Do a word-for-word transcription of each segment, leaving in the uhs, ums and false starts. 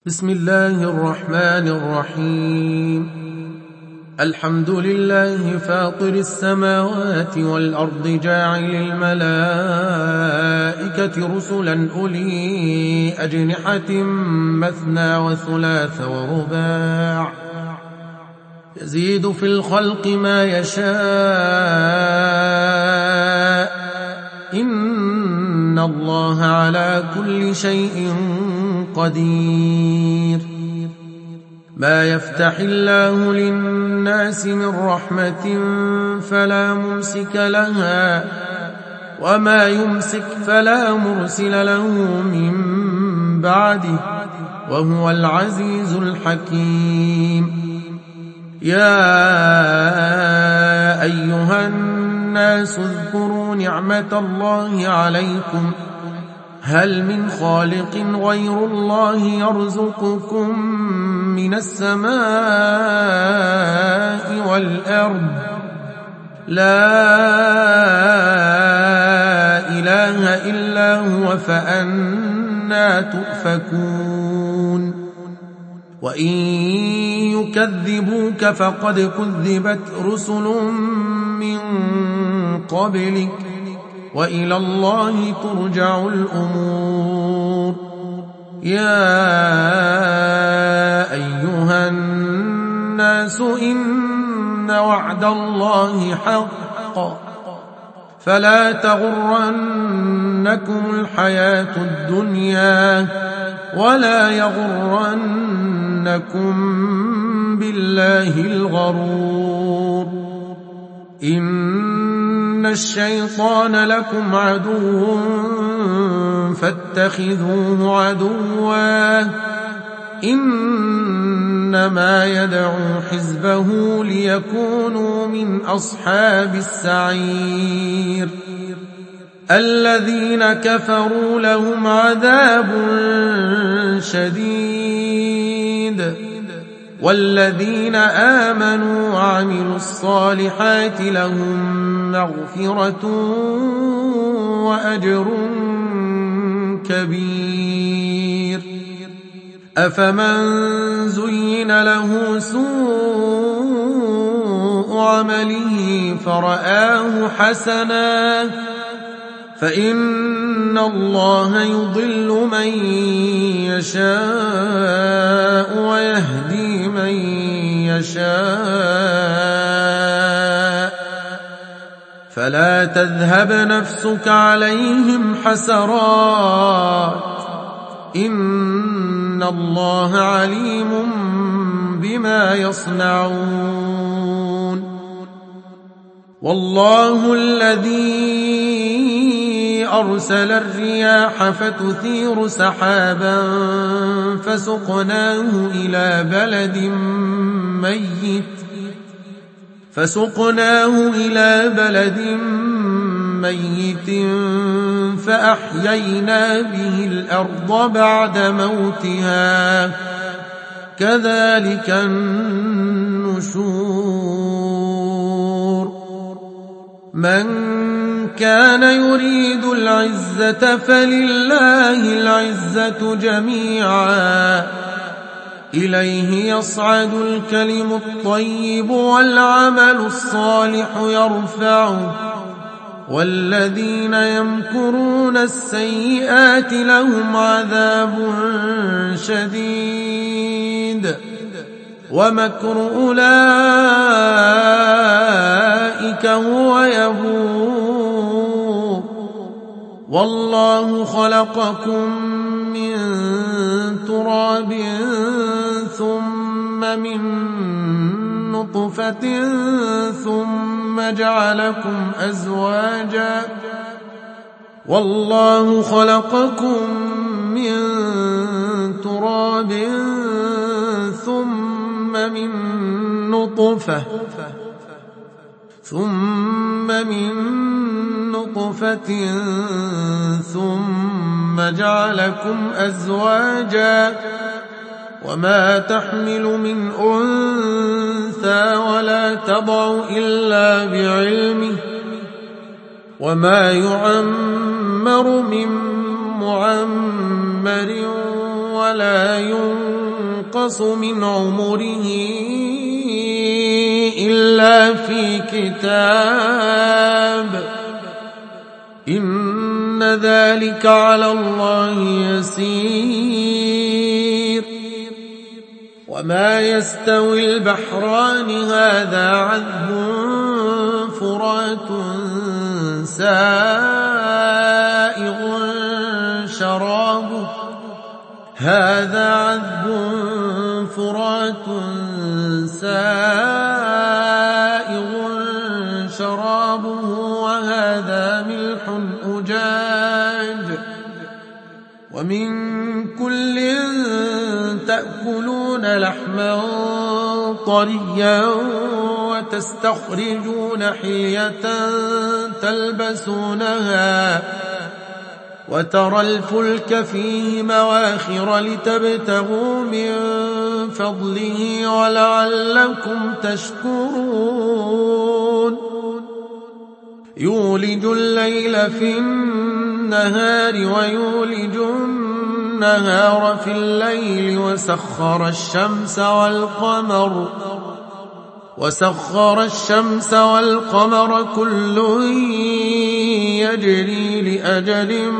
بسم الله الرحمن الرحيم. الحمد لله فاطر السماوات والأرض جاعل الملائكة رسلا أولي أجنحة مثنى وثلاث ورباع يزيد في الخلق ما يشاء إن الله على كل شيء قدير. ما يفتح الله للناس من رحمة فلا ممسك لها وما يمسك فلا مرسل له من بعده وهو العزيز الحكيم. يا أيها الناس اذكروا نعمة الله عليكم هل من خالق غير الله يرزقكم من السماء والأرض؟ لا إله إلا هو فأنى تؤفكون. وإن يكذبوك فقد كذبت رسل من قبلك وإلى الله ترجع الأمور. يا أيها الناس إن وعد الله حق فلا تغرنكم الحياة الدنيا ولا يغرنكم بالله الغرور. إن الشيطان لكم عدو فاتخذوه عدوا إنما يدعو حزبه ليكونوا من أصحاب السعير. الذين كفروا لهم عذاب شديد والذين آمنوا وعملوا الصالحات لهم مغفرة وأجر كبير. أفمن زين له سوء عمله فرآه حسنا فإن الله يضل من يشاء ويهدي من يشاء فلا تذهب نفسك عليهم حسرات إن الله عليم بما يصنعون. والله الذي أرسل الرياح فتثير سحابا فسقناه إلى بلد ميت فسقناه إلى بلد ميت فأحيينا به الأرض بعد موتها كذلك النشور. من كان يريد العزة فلله العزة جميعا إليه يصعد الكلم الطيب والعمل الصالح يرفعه والذين يمكرون السيئات لهم عذاب شديد ومكر أولئك هو يبور. والله خلقكم من تراب ثم من نطفة ثم جعلكم أزواجا والله خلقكم من تراب ثم من نطفة ثم من نطفة ثم جعلكم أزواجا وما تحمل من أنثى ولا تضع إلا بعلمه وما يعمر من معمر ولا ينقص من عمره إلا في كتاب إن ذلك على الله يسير. وما يستوي البحران هذا عذب فرات سائغ شرابه هذا عذب فرات سائغ شرابه وهذا ملح أجاج ومن كل تأكلون لحما طريا وتستخرجون حلية تلبسونها وترى الفلك فيه مواخر لتبتغوا من فضله ولعلكم تشكرون. يولج الليل في النهار ويولج النهار في الليل وسخر الشمس والقمر وسخر الشمس والقمر كل يجري لأجل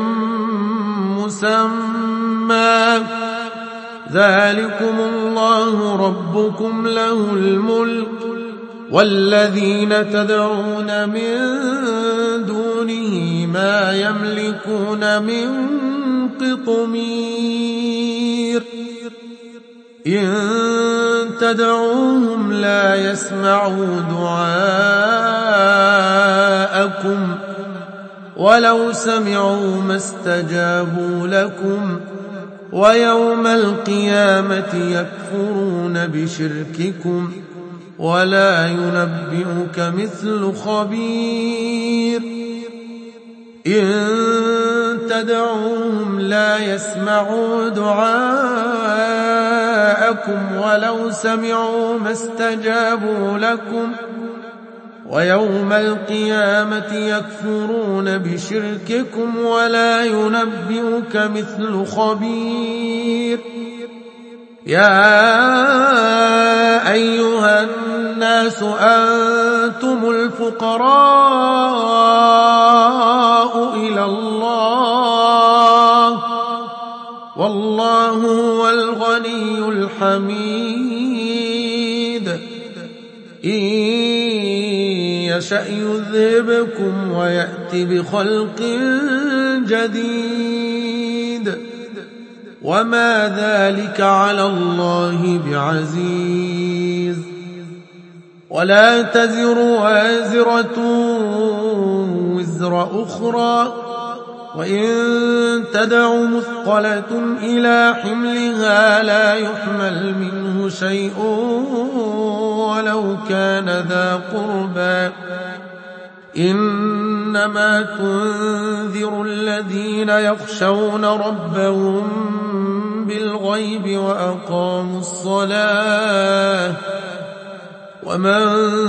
مسمى ذلكم الله ربكم له الملك والذين تدعون من دونه ما يملكون من قطمير إن تدعوهم لا يسمعوا دعاءكم ولو سمعوا ما استجابوا لكم ويوم القيامة يكفرون بشرككم ولا ينبئك مثل خبير. إن تدعوهم لا يسمعوا دعاءكم ولو سمعوا ما استجابوا لكم ويوم القيامة يكفرون بشرككم ولا ينبئك مثل خبير. يا أيها الناس أنتم الفقراء إلى الله والله هو الغني الحميد. إن يشأ يذهبكم ويأتي بخلق جديد وما ذلك على الله بعزيز. ولا تزر وازرة وزر أخرى وإن تدع مثقلة إلى حملها لا يحمل منه شيء ولو كان ذا قربى إنما تنذر الذين يخشون ربهم بالغيب وأقاموا الصلاة ومن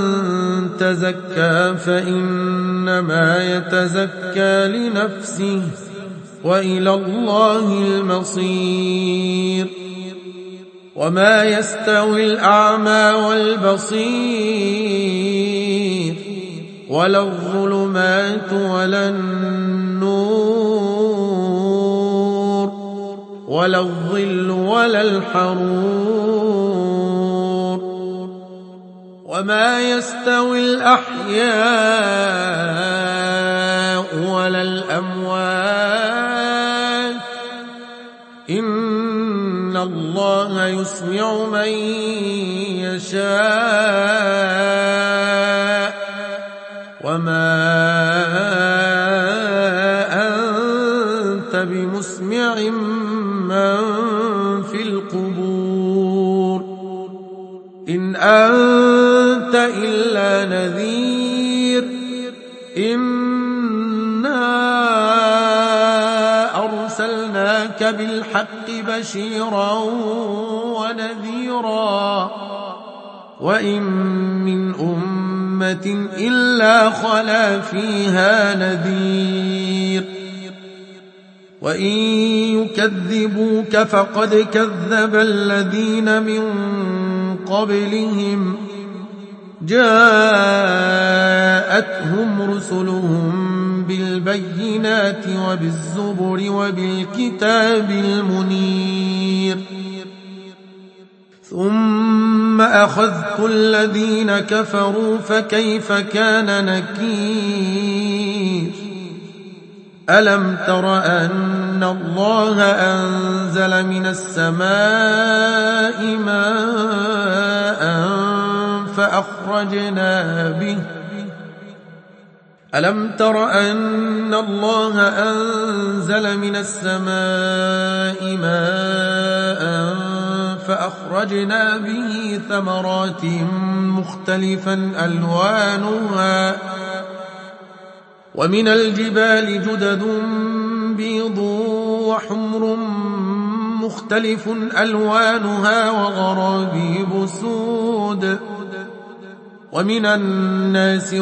تزكى فإنما يتزكى لنفسه وإلى الله المصير. وما يستوي الأعمى والبصير ولا الظلمات ولا النور ولا الظل ولا الحرور. وما يستوي الأحياء ولا الأموات إن الله يسمع من يشاء وما أنت بمسمع من في القبور إن أنت إلا نذير. إنا أرسلناك بالحق بشيرا ونذيرا وإن من أمة إلا خلا فيها نذير وإن يكذبوك فقد كذب الذين من قبلهم جاءتهم رسلهم بالبينات وبالزبر وبالكتاب المنير ثم أخذت الذين كفروا فكيف كان نكير ألم تر أن الله أنزل من السماء ماء فأخرجنا به ألم تر أن الله أنزل من السماء ماء فأخرجنا به ثمرات مختلفا ألوانها ومن الجبال جدد بيض وحمر مختلف ألوانها وغرابيب سود ومن الناس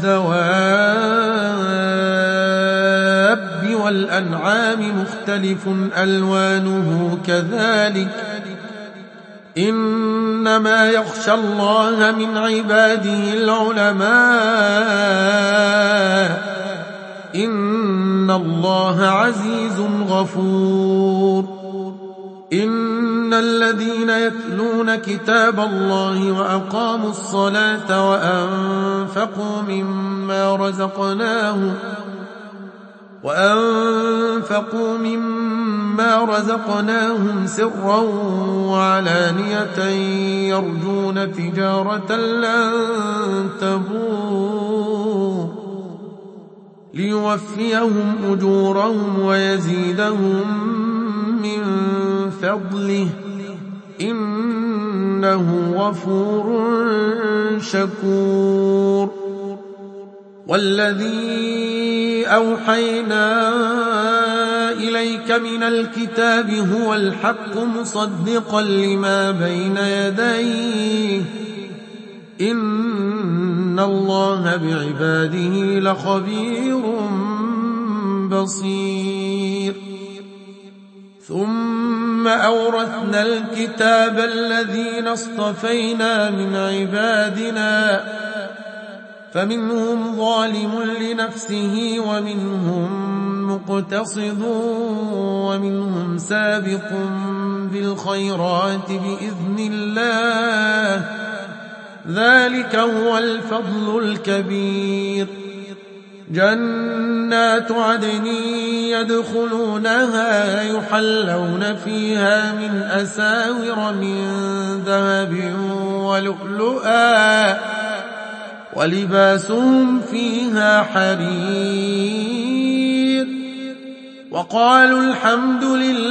والدواب والأنعام مختلف ألوانه كذلك إنما يخشى الله من عباده العلماء إن الله عزيز غفور إن الذين يتلون كتاب الله وأقاموا الصلاة وأنفقوا مما رزقناهم وأنفقوا مما رزقناهم سرا وعلانية يرجون تجارة لن تبور ليوفيهم أجورهم ويزيدهم من فضله إنه غفور شكور والذي أوحينا إليك من الكتاب هو الحق مصدقا لما بين يديه إن الله بعباده لخبير بصير ثم أورثنا الكتاب الذين اصطفينا من عبادنا فمنهم ظالم لنفسه ومنهم مقتصد ومنهم سابق بالخيرات بإذن الله ذلك هو الفضل الكبير جنات عدن يدخلونها يحلون فيها من أساور من ذهب ولؤلؤا ولباسهم فيها حرير وقالوا الحمد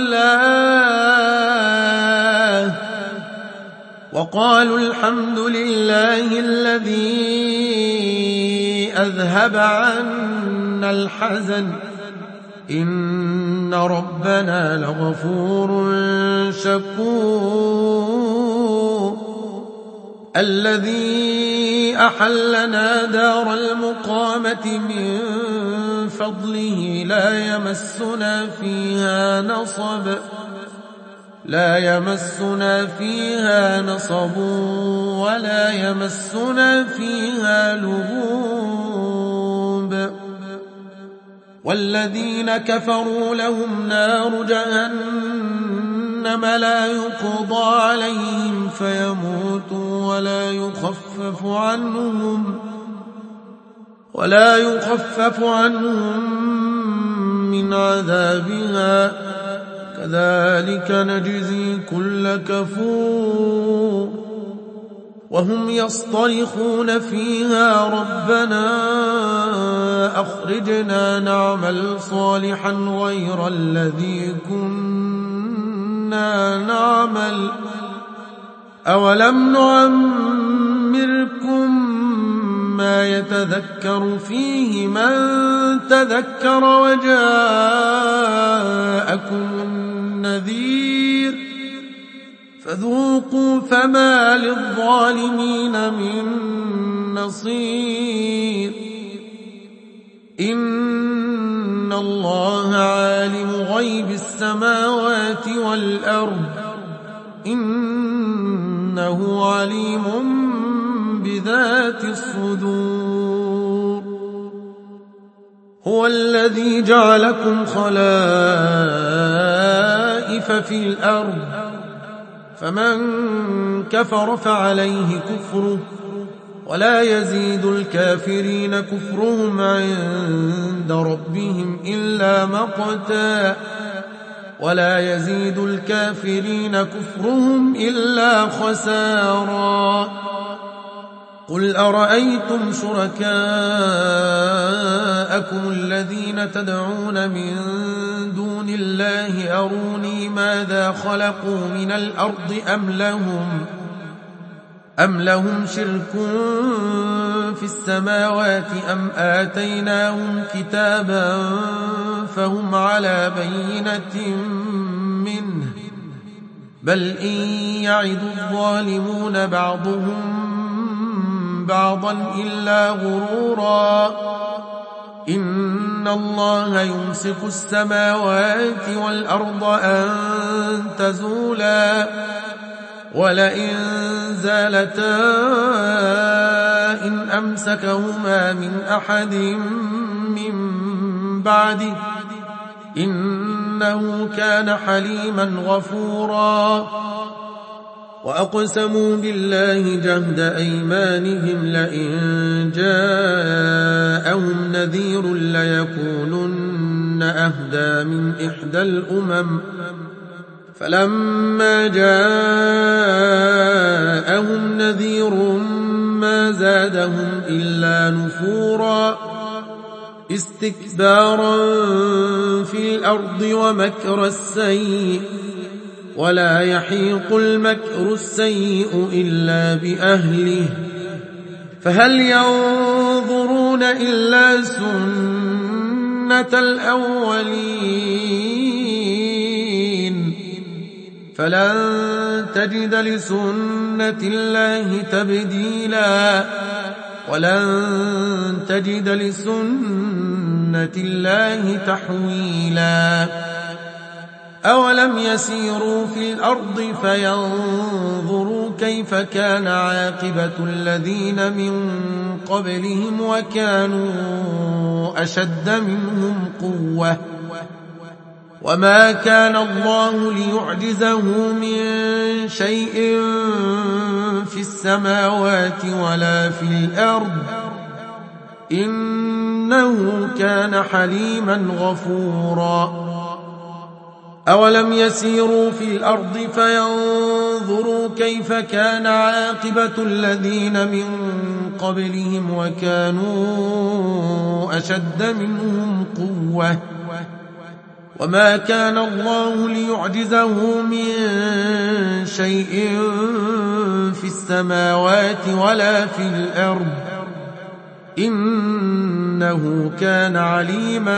لله وقالوا الحمد لله الذي أذهب عنا الحزن إن ربنا لغفور شكور الذي أحلنا دار المقامة من فضله لا يمسنا فيها نصب لا يمسنا فيها نصب ولا يمسنا فيها لغوب والذين كفروا لهم نار جهنم لا يقضى عليهم فيموتوا ولا يخفف عنهم ولا يخفف عنهم من عذابها كذلك نجزي كل كفور وهم يصطرخون فيها ربنا أخرجنا نعمل صالحا غير الذي كنا نعمل أولم نعمركم ما يتذكر فيه من تذكر وجاءكم النذير فذوقوا فما للظالمين من نصير إن إن الله عالم غيب السماوات والأرض إنه عليم بذات الصدور. هو الذي جعلكم خلائف في الأرض فمن كفر فعليه كفره ولا يزيد الكافرين كفرهم عند ربهم إلا مقتا ولا يزيد الكافرين كفرهم إلا خسارا. قل أرأيتم شركاءكم الذين تدعون من دون الله أروني ماذا خلقوا من الأرض أم لهم أم لهم شرك في السماوات أم آتيناهم كتابا فهم على بينة منه بل إن يعد الظالمون بعضهم بعضا إلا غرورا. إن الله يمسك السماوات والأرض أن تزولا ولئن زالتا إن أمسكهما من أحد من بعده إنه كان حليما غفورا. وأقسموا بالله جهد أيمانهم لئن جاءهم نذير ليكونن أهدى من إحدى الأمم فلما جاءهم نذير ما زادهم إلا نفورا استكبارا في الأرض ومكر السيء ولا يحيق المكر السيء إلا بأهله فهل ينظرون إلا سنة الأولين فلن تجد لسنة الله تبديلا ولن تجد لسنة الله تحويلا. أولم يسيروا في الأرض فينظروا كيف كان عاقبة الذين من قبلهم وكانوا أشد منهم قوة وما كان الله ليعجزه من شيء في السماوات ولا في الأرض إنه كان حليما غفورا. أولم يسيروا في الأرض فينظروا كيف كان عاقبة الذين من قبلهم وكانوا أشد منهم قوة وما كان الله ليعجزه من شيء في السماوات ولا في الأرض إنه كان عليما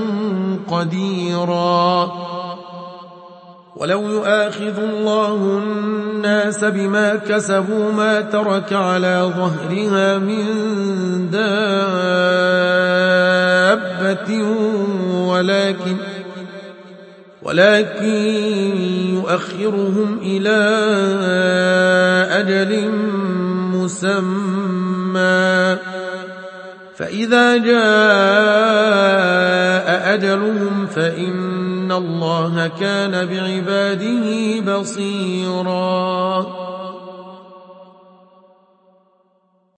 قديرا. ولو يؤاخذ الله الناس بما كسبوا ما ترك على ظهرها من دابة ولكن ولكن يؤخرهم إلى أجل مسمى فإذا جاء أجلهم فإن الله كان بعباده بصيرا.